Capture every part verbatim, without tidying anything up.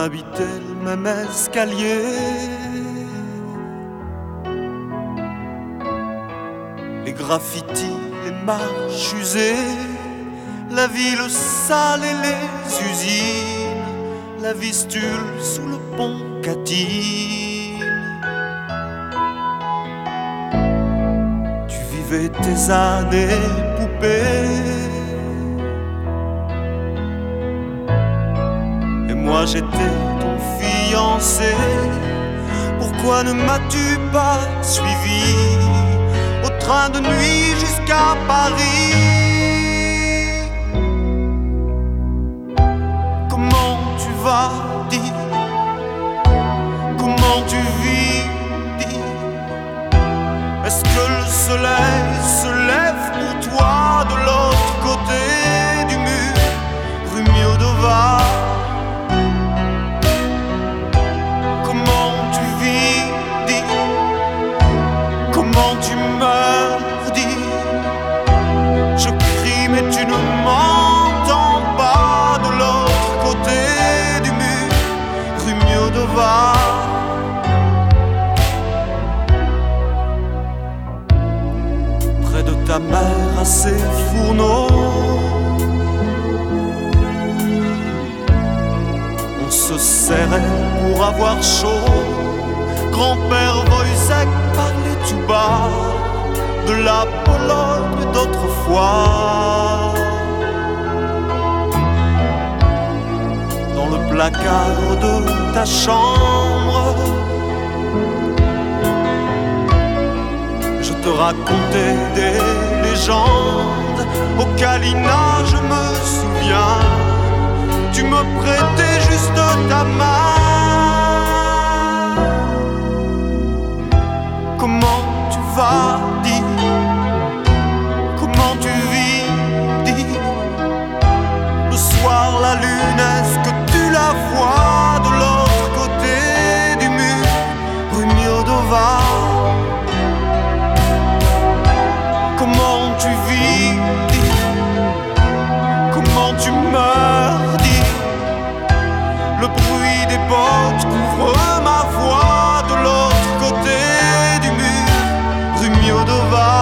habitait le même escalier. Les graffitis, les marches usées, la ville sale et les usines, la vistule sous le pont Catine. Tu vivais tes années poupées, et moi j'étais ton fiancé. Pourquoi ne m'as-tu pas suivi au train de nuit jusqu'à Paris? Comment tu vas, dis? Comment tu vis, dis? Est-ce que le soleil se lève pour toi de l'autre côté du mur, rue Miodova? Comment tu vis, dis? Comment tu meurs, dis? Je crie mais tu ne m'entends pas de l'autre côté du mur, rue Miodova. Près de ta mère à ses fourneaux, on se serrait pour avoir chaud. Grand-père Wojciech parlait tout bas de la Pologne d'autrefois. Dans le placard de ta chambre, je te racontais des légendes. Au Kalina, je me souviens, tu me prêtais juste ta main. Comment tu vas, dis? Comment tu vis, dis? Le soir, la lune, est-ce que tu la vois de l'autre côté du mur, rue Miodova? Comment tu vis, dis? Comment tu meurs, dis? Le bruit des bottes couvre ma voix de l'autre côté du mur, rue Miodova.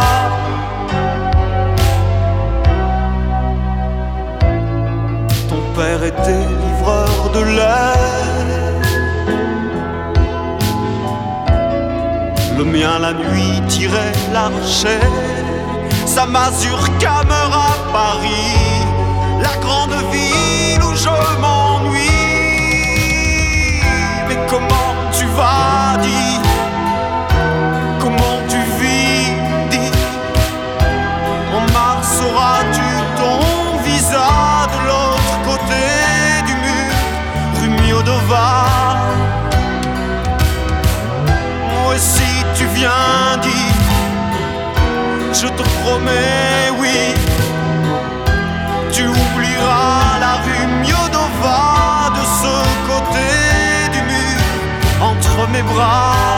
Ton père était livreur de lait, le mien la nuit tirait l'archet. Sa mazurka meurt à Paris, la grande ville où je m'ennuie. Mais comment tu vas, dis? Comment tu vis, dis? En mars auras-tu ton visa de l'autre côté du mur, rue Miodova? Moi si tu viens, dis, je te promets, oui, tu oublieras la rue Miodova de ce côté du mur, entre mes bras.